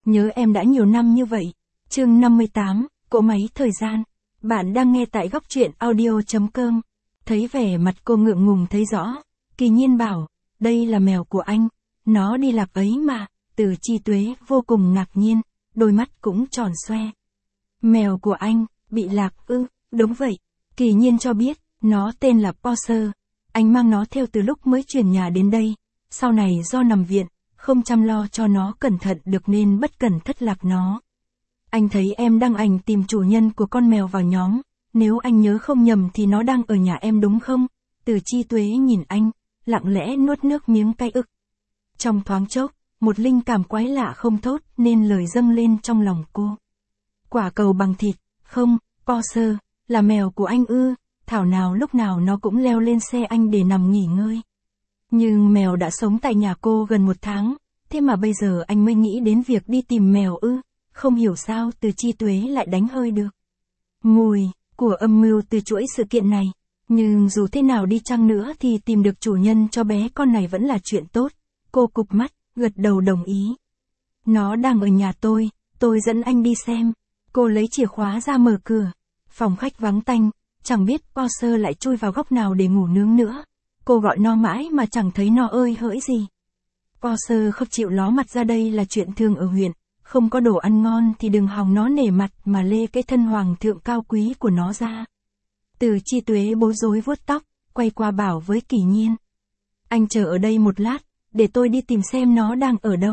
Nhớ em đã nhiều năm như vậy. Chương 58, cỗ máy thời gian. Bạn đang nghe tại góc truyện audio.com. Thấy vẻ mặt cô ngượng ngùng thấy rõ. Kỳ Nhiên bảo, đây là mèo của anh. Nó đi lạc ấy mà. Từ Chi Tuế vô cùng ngạc nhiên, đôi mắt cũng tròn xoe. Mèo của anh, bị lạc ư? Đúng vậy. Kỳ Nhiên cho biết, nó tên là Porsche. Anh mang nó theo từ lúc mới chuyển nhà đến đây. Sau này do nằm viện, không chăm lo cho nó cẩn thận được nên bất cẩn thất lạc nó. Anh thấy em đăng ảnh tìm chủ nhân của con mèo vào nhóm. Nếu anh nhớ không nhầm thì nó đang ở nhà em đúng không? Từ Chi Tuế nhìn anh, lặng lẽ nuốt nước miếng cay ức. Trong thoáng chốc, một linh cảm quái lạ không thốt nên lời dâng lên trong lòng cô. Quả cầu bằng thịt, không, Porsche, là mèo của anh ư? Thảo nào lúc nào nó cũng leo lên xe anh để nằm nghỉ ngơi. Nhưng mèo đã sống tại nhà cô gần 1 tháng, thế mà bây giờ anh mới nghĩ đến việc đi tìm mèo ư? Không hiểu sao Từ Chi Tuế lại đánh hơi được mùi của âm mưu từ chuỗi sự kiện này. Nhưng dù thế nào đi chăng nữa thì tìm được chủ nhân cho bé con này vẫn là chuyện tốt. Cô cụp mắt, gật đầu đồng ý. Nó đang ở nhà tôi dẫn anh đi xem. Cô lấy chìa khóa ra mở cửa. Phòng khách vắng tanh, chẳng biết Porsche lại chui vào góc nào để ngủ nướng nữa. Cô gọi nó mãi mà chẳng thấy nó ơi hỡi gì. Porsche không chịu ló mặt ra, đây là chuyện thường ở huyện. Không có đồ ăn ngon thì đừng hòng nó nể mặt mà lê cái thân hoàng thượng cao quý của nó ra. Từ Chi Tuế bối rối vuốt tóc, quay qua bảo với Kỳ Nhiên. Anh chờ ở đây một lát, để tôi đi tìm xem nó đang ở đâu.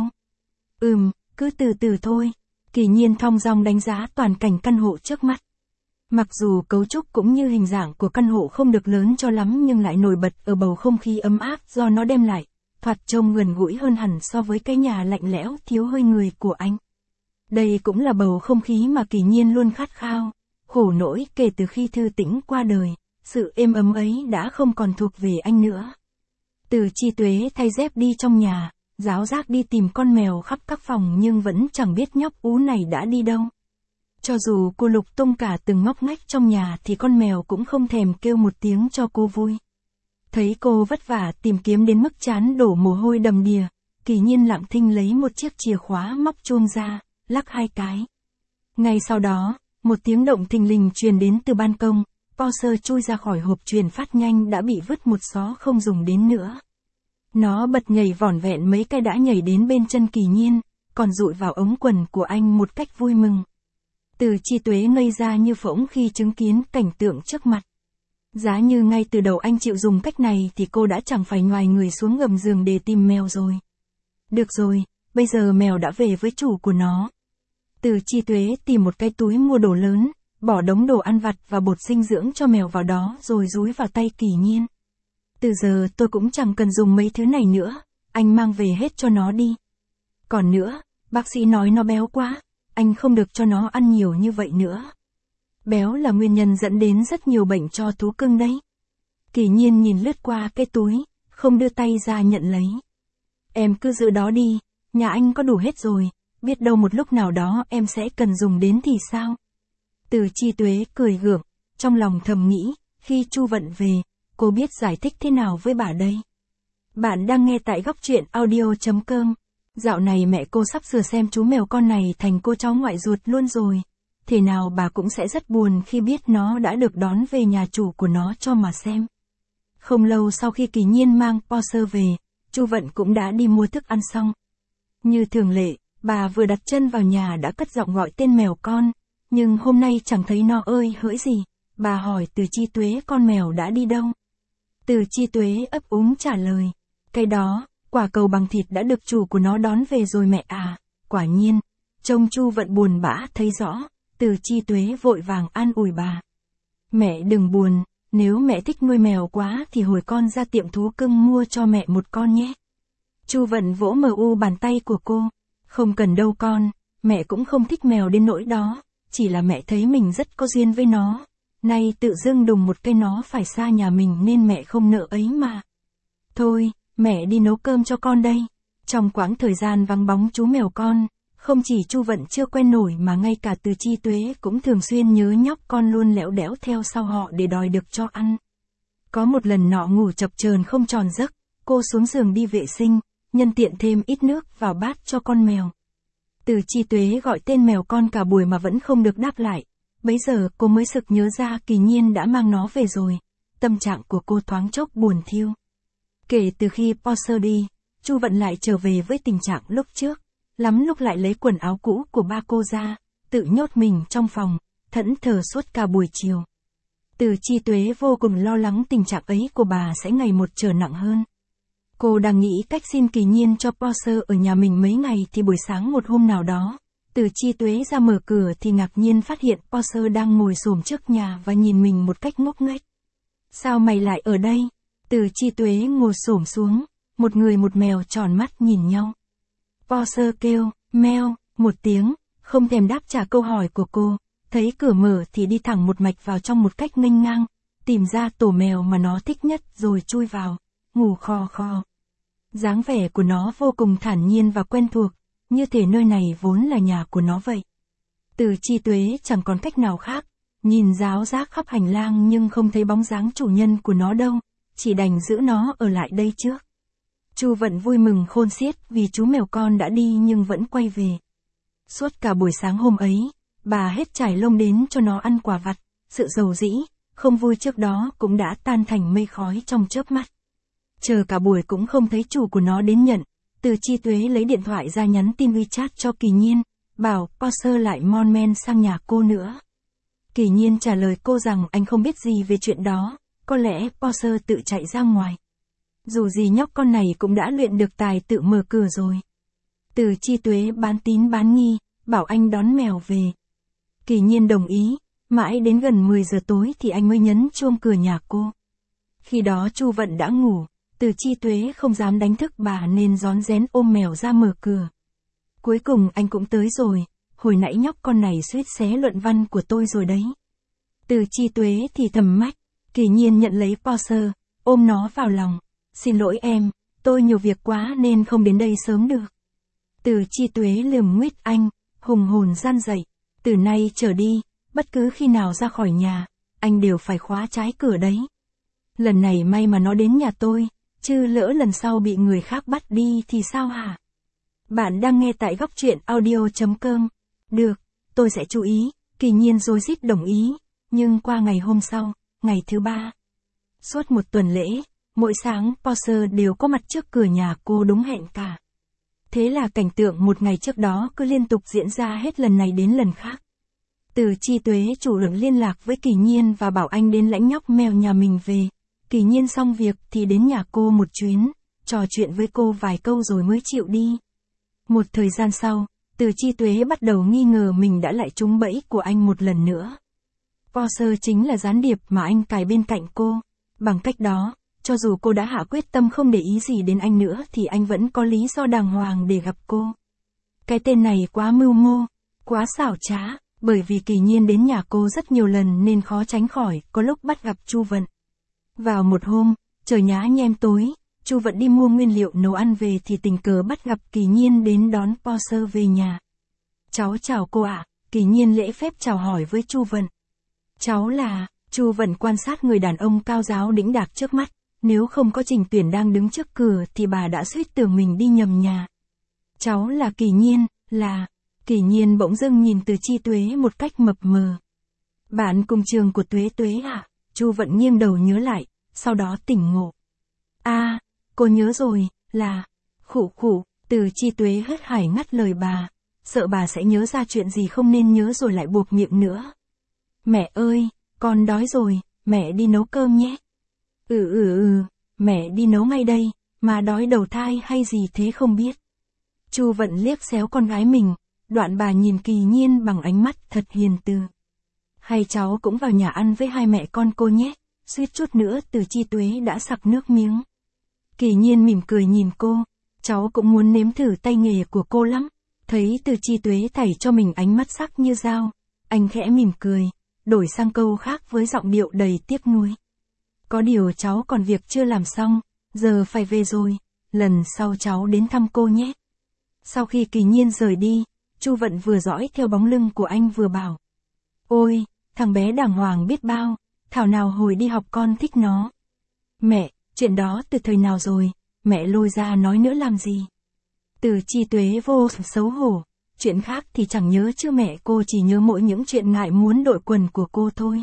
Cứ từ từ thôi. Kỳ Nhiên thong dong đánh giá toàn cảnh căn hộ trước mắt. Mặc dù cấu trúc cũng như hình dạng của căn hộ không được lớn cho lắm nhưng lại nổi bật ở bầu không khí ấm áp do nó đem lại, thoạt trông gần gũi hơn hẳn so với cái nhà lạnh lẽo thiếu hơi người của anh. Đây cũng là bầu không khí mà Kỳ Nhiên luôn khát khao. Khổ nỗi kể từ khi Thư Tĩnh qua đời, sự êm ấm ấy đã không còn thuộc về anh nữa. Từ Chi Tuế thay dép đi trong nhà, ráo rác đi tìm con mèo khắp các phòng nhưng vẫn chẳng biết nhóc ú này đã đi đâu. Cho dù cô lục tung cả từng ngóc ngách trong nhà thì con mèo cũng không thèm kêu một tiếng cho cô vui. Thấy cô vất vả tìm kiếm đến mức trán đổ mồ hôi đầm đìa, Kỳ Nhiên lặng thinh lấy một chiếc chìa khóa móc chuông ra, lắc 2 cái. Ngay sau đó, một tiếng động thình lình truyền đến từ ban công, Porsche chui ra khỏi hộp truyền phát nhanh đã bị vứt một xó không dùng đến nữa. Nó bật nhảy vỏn vẹn mấy cái đã nhảy đến bên chân Kỳ Nhiên, còn dụi vào ống quần của anh một cách vui mừng. Từ Chi Tuế ngây ra như phỗng khi chứng kiến cảnh tượng trước mặt. Giá như ngay từ đầu anh chịu dùng cách này thì cô đã chẳng phải nhoài người xuống gầm giường để tìm mèo rồi. Được rồi, bây giờ mèo đã về với chủ của nó. Từ Chi Tuế tìm một cái túi mua đồ lớn, bỏ đống đồ ăn vặt và bột dinh dưỡng cho mèo vào đó rồi dúi vào tay Kỳ Nhiên. Từ giờ tôi cũng chẳng cần dùng mấy thứ này nữa, anh mang về hết cho nó đi. Còn nữa, bác sĩ nói nó béo quá, anh không được cho nó ăn nhiều như vậy nữa. Béo là nguyên nhân dẫn đến rất nhiều bệnh cho thú cưng đấy. Kỳ Nhiên nhìn lướt qua cái túi, không đưa tay ra nhận lấy. Em cứ giữ đó đi, nhà anh có đủ hết rồi, biết đâu một lúc nào đó em sẽ cần dùng đến thì sao? Từ Chi Tuế cười gượng, trong lòng thầm nghĩ, khi Chu Vận về, cô biết giải thích thế nào với bà đây? Bạn đang nghe tại góc truyện audio.com. Dạo này mẹ cô sắp sửa xem chú mèo con này thành cô cháu ngoại ruột luôn rồi. Thế nào bà cũng sẽ rất buồn khi biết nó đã được đón về nhà chủ của nó cho mà xem. Không lâu sau khi Kỳ Nhiên mang Porsche về, Chu Vận cũng đã đi mua thức ăn xong. Như thường lệ, bà vừa đặt chân vào nhà đã cất giọng gọi tên mèo con, nhưng hôm nay chẳng thấy nó ơi hỡi gì. Bà hỏi Từ Chi Tuế con mèo đã đi đâu. Từ Chi Tuế ấp úng trả lời, cái đó, quả cầu bằng thịt đã được chủ của nó đón về rồi mẹ à. Quả nhiên, trông Chu Vận buồn bã thấy rõ, Từ Chi Tuế vội vàng an ủi bà. Mẹ đừng buồn, nếu mẹ thích nuôi mèo quá thì hồi con ra tiệm thú cưng mua cho mẹ một con nhé. Chu Vận vỗ bàn tay của cô, không cần đâu con, mẹ cũng không thích mèo đến nỗi đó, chỉ là mẹ thấy mình rất có duyên với nó. Nay tự dưng đùng một cái nó phải xa nhà mình nên mẹ không nỡ ấy mà. Thôi, mẹ đi nấu cơm cho con đây. Trong quãng thời gian vắng bóng chú mèo con, không chỉ Chu Vận chưa quen nổi mà ngay cả Từ Chi Tuế cũng thường xuyên nhớ nhóc con luôn lẽo đẽo theo sau họ để đòi được cho ăn. Có một lần nọ ngủ chập chờn không tròn giấc, cô xuống giường đi vệ sinh, nhân tiện thêm ít nước vào bát cho con mèo. Từ Chi Tuế gọi tên mèo con cả buổi mà vẫn không được đáp lại. Bấy giờ cô mới sực nhớ ra Kỳ Nhiên đã mang nó về rồi. Tâm trạng của cô thoáng chốc buồn thiêu. Kể từ khi Porsche đi, Chu Vận lại trở về với tình trạng lúc trước. Lắm lúc lại lấy quần áo cũ của ba cô ra, tự nhốt mình trong phòng, thẫn thờ suốt cả buổi chiều. Từ Chi Tuế vô cùng lo lắng tình trạng ấy của bà sẽ ngày một trở nặng hơn. Cô đang nghĩ cách xin Kỳ Nhiên cho Porsche ở nhà mình mấy ngày thì buổi sáng một hôm nào đó, Từ Chi Tuế ra mở cửa thì ngạc nhiên phát hiện Porsche đang ngồi xổm trước nhà và nhìn mình một cách ngốc nghếch. Sao mày lại ở đây? Từ Chi Tuế ngồi xổm xuống, một người một mèo tròn mắt nhìn nhau. Porsche kêu, meo, một tiếng, không thèm đáp trả câu hỏi của cô, thấy cửa mở thì đi thẳng một mạch vào trong một cách nghênh ngang, tìm ra tổ mèo mà nó thích nhất rồi chui vào, ngủ khò khò. Dáng vẻ của nó vô cùng thản nhiên và quen thuộc, như thể nơi này vốn là nhà của nó vậy. Từ Chi Tuế chẳng còn cách nào khác, nhìn ráo rác khắp hành lang nhưng không thấy bóng dáng chủ nhân của nó đâu, chỉ đành giữ nó ở lại đây trước. Chu Vận vui mừng khôn xiết vì chú mèo con đã đi nhưng vẫn quay về. Suốt cả buổi sáng hôm ấy, bà hết trải lông đến cho nó ăn quả vặt, sự dầu dĩ, không vui trước đó cũng đã tan thành mây khói trong chớp mắt. Chờ cả buổi cũng không thấy chủ của nó đến nhận, Từ Chi Tuế lấy điện thoại ra nhắn tin WeChat cho Kỳ Nhiên, bảo Porsche lại mon men sang nhà cô nữa. Kỳ Nhiên trả lời cô rằng anh không biết gì về chuyện đó, có lẽ Porsche tự chạy ra ngoài. Dù gì nhóc con này cũng đã luyện được tài tự mở cửa rồi. Từ Chi Tuế bán tín bán nghi, bảo anh đón mèo về. Kỳ Nhiên đồng ý, mãi đến gần 10 giờ tối thì anh mới nhấn chuông cửa nhà cô. Khi đó Chu Vận đã ngủ, Từ Chi Tuế không dám đánh thức bà nên rón rén ôm mèo ra mở cửa. Cuối cùng anh cũng tới rồi, hồi nãy nhóc con này suýt xé luận văn của tôi rồi đấy. Từ Chi Tuế thì thầm mách, Kỳ Nhiên nhận lấy Porsche, ôm nó vào lòng. Xin lỗi em, tôi nhiều việc quá nên không đến đây sớm được. Từ Chi Tuế lườm nguyết anh, hùng hồn gian dậy. Từ nay trở đi, bất cứ khi nào ra khỏi nhà, anh đều phải khóa trái cửa đấy. Lần này may mà nó đến nhà tôi, chứ lỡ lần sau bị người khác bắt đi thì sao hả? Bạn đang nghe tại góc truyện audio.com. Được, tôi sẽ chú ý, Kỳ Nhiên rối rít đồng ý, nhưng qua ngày hôm sau, ngày thứ 3. Suốt một tuần lễ, mỗi sáng Porsche đều có mặt trước cửa nhà cô đúng hẹn cả. Thế là cảnh tượng một ngày trước đó cứ liên tục diễn ra hết lần này đến lần khác. Từ Chi Tuế chủ động liên lạc với Kỳ Nhiên và bảo anh đến lãnh nhóc mèo nhà mình về. Kỳ Nhiên xong việc thì đến nhà cô một chuyến, trò chuyện với cô vài câu rồi mới chịu đi. Một thời gian sau, Từ Chi Tuế bắt đầu nghi ngờ mình đã lại trúng bẫy của anh một lần nữa. Porsche chính là gián điệp mà anh cài bên cạnh cô. Bằng cách đó, cho dù cô đã hạ quyết tâm không để ý gì đến anh nữa thì anh vẫn có lý do đàng hoàng để gặp cô. Cái tên này quá mưu mô, quá xảo trá, bởi vì Kỳ Nhiên đến nhà cô rất nhiều lần nên khó tránh khỏi có lúc bắt gặp Chu Vận. Vào một hôm, trời nhá nhem tối, Chu Vận đi mua nguyên liệu nấu ăn về thì tình cờ bắt gặp Kỳ Nhiên đến đón Porsche về nhà. Cháu chào cô ạ, Kỳ Nhiên lễ phép chào hỏi với Chu Vận. Cháu là, Chu Vận quan sát người đàn ông cao ráo đĩnh đạc trước mắt, nếu không có Trình Tuyển đang đứng trước cửa thì bà đã suýt tưởng mình đi nhầm nhà. Cháu là Kỳ Nhiên, là, Kỳ Nhiên bỗng dưng nhìn Từ Chi Tuế một cách mập mờ. Bạn cùng trường của Tuế Tuế à? Chu Vận nghiêng đầu nhớ lại, sau đó tỉnh ngộ. À, cô nhớ rồi, là, khụ khụ, Từ Chi Tuế hớt hải ngắt lời bà, sợ bà sẽ nhớ ra chuyện gì không nên nhớ rồi lại buộc miệng nữa. Mẹ ơi, con đói rồi, mẹ đi nấu cơm nhé. Mẹ đi nấu ngay đây, mà đói đầu thai hay gì thế không biết. Chu Vận liếc xéo con gái mình, đoạn bà nhìn Kỳ Nhiên bằng ánh mắt thật hiền từ. Hay cháu cũng vào nhà ăn với hai mẹ con cô nhé, suýt chút nữa Từ Chi Tuế đã sặc nước miếng. Kỳ Nhiên mỉm cười nhìn cô, cháu cũng muốn nếm thử tay nghề của cô lắm. Thấy Từ Chi Tuế thảy cho mình ánh mắt sắc như dao, anh khẽ mỉm cười, đổi sang câu khác với giọng điệu đầy tiếc nuối. Có điều cháu còn việc chưa làm xong, giờ phải về rồi, lần sau cháu đến thăm cô nhé. Sau khi Kỳ Nhiên rời đi, Chu Vận vừa dõi theo bóng lưng của anh vừa bảo. Ôi, thằng bé đàng hoàng biết bao, thảo nào hồi đi học con thích nó. Mẹ, chuyện đó từ thời nào rồi, mẹ lôi ra nói nữa làm gì? Từ Chi Tuế vô xấu hổ, chuyện khác thì chẳng nhớ chứ mẹ cô chỉ nhớ mỗi những chuyện ngại muốn đội quần của cô thôi.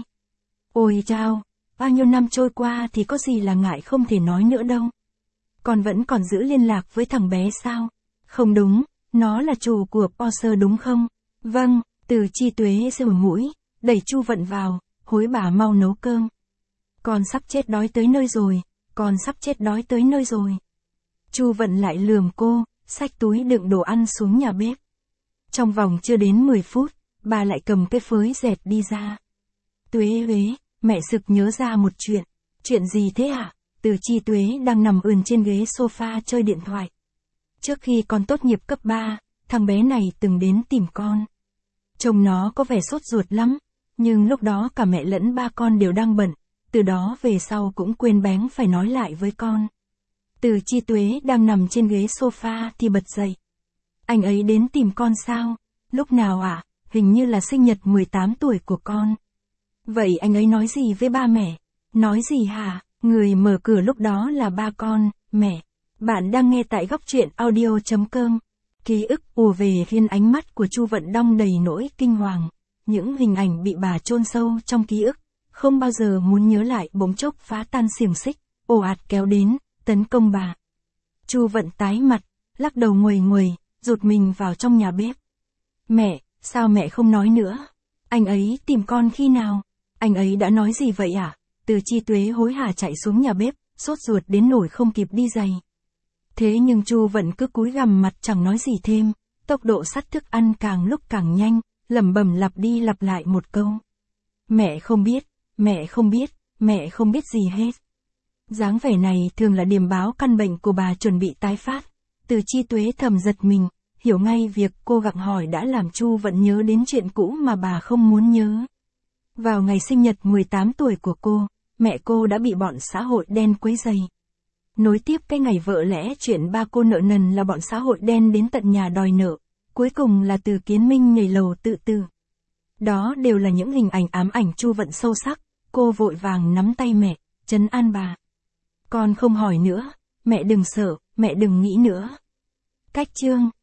Ôi chao, bao nhiêu năm trôi qua thì có gì là ngại không thể nói nữa đâu. Con vẫn còn giữ liên lạc với thằng bé sao? Không đúng, nó là chủ của Porsche đúng không? Vâng, Từ Chi Tuế rủi mũi, đẩy Chu Vận vào, hối bà mau nấu cơm. Con sắp chết đói tới nơi rồi, con sắp chết đói tới nơi rồi. Chu Vận lại lườm cô, xách túi đựng đồ ăn xuống nhà bếp. Trong vòng chưa đến 10 phút, bà lại cầm cái phới dẹt đi ra. Tuế ế, mẹ sực nhớ ra một chuyện. Chuyện gì thế hả? Từ Chi Tuế đang nằm ườn trên ghế sofa chơi điện thoại. Trước khi con tốt nghiệp cấp 3, thằng bé này từng đến tìm con. Trông nó có vẻ sốt ruột lắm, nhưng lúc đó cả mẹ lẫn ba con đều đang bận, từ đó về sau cũng quên bén phải nói lại với con. Từ Chi Tuế đang nằm trên ghế sofa thì bật dậy. Anh ấy đến tìm con sao? Lúc nào ạ? Hình như là sinh nhật 18 tuổi của con. Vậy anh ấy nói gì với ba mẹ? Nói gì hả? Người mở cửa lúc đó là ba con, mẹ. Bạn đang nghe tại góc truyện audio.com. Ký ức ùa về khiến ánh mắt của Chu Vận đong đầy nỗi kinh hoàng. Những hình ảnh bị bà chôn sâu trong ký ức, không bao giờ muốn nhớ lại bỗng chốc phá tan xiềng xích, ồ ạt kéo đến, tấn công bà. Chu Vận tái mặt, lắc đầu nguầy nguầy, rụt mình vào trong nhà bếp. Mẹ, sao mẹ không nói nữa? Anh ấy tìm con khi nào? Anh ấy đã nói gì vậy ạ? Từ Chi Tuế hối hả chạy xuống nhà bếp, sốt ruột đến nỗi không kịp đi giày. Thế nhưng Chu Vận cứ cúi gằm mặt chẳng nói gì thêm, tốc độ xắt thức ăn càng lúc càng nhanh, lẩm bẩm lặp đi lặp lại một câu. Mẹ không biết, mẹ không biết, mẹ không biết gì hết. Dáng vẻ này thường là điềm báo căn bệnh của bà chuẩn bị tái phát. Từ Chi Tuế thầm giật mình, hiểu ngay việc cô gặng hỏi đã làm Chu Vận nhớ đến chuyện cũ mà bà không muốn nhớ. Vào ngày sinh nhật 18 tuổi của cô, mẹ cô đã bị bọn xã hội đen quấy rầy. Nối tiếp cái ngày vợ lẽ chuyện ba cô nợ nần là bọn xã hội đen đến tận nhà đòi nợ, cuối cùng là Từ Kiến Minh nhảy lầu tự tử. Đó đều là những hình ảnh ám ảnh Chu Vận sâu sắc, cô vội vàng nắm tay mẹ, trấn an bà. Con không hỏi nữa, mẹ đừng sợ, mẹ đừng nghĩ nữa. Cách chương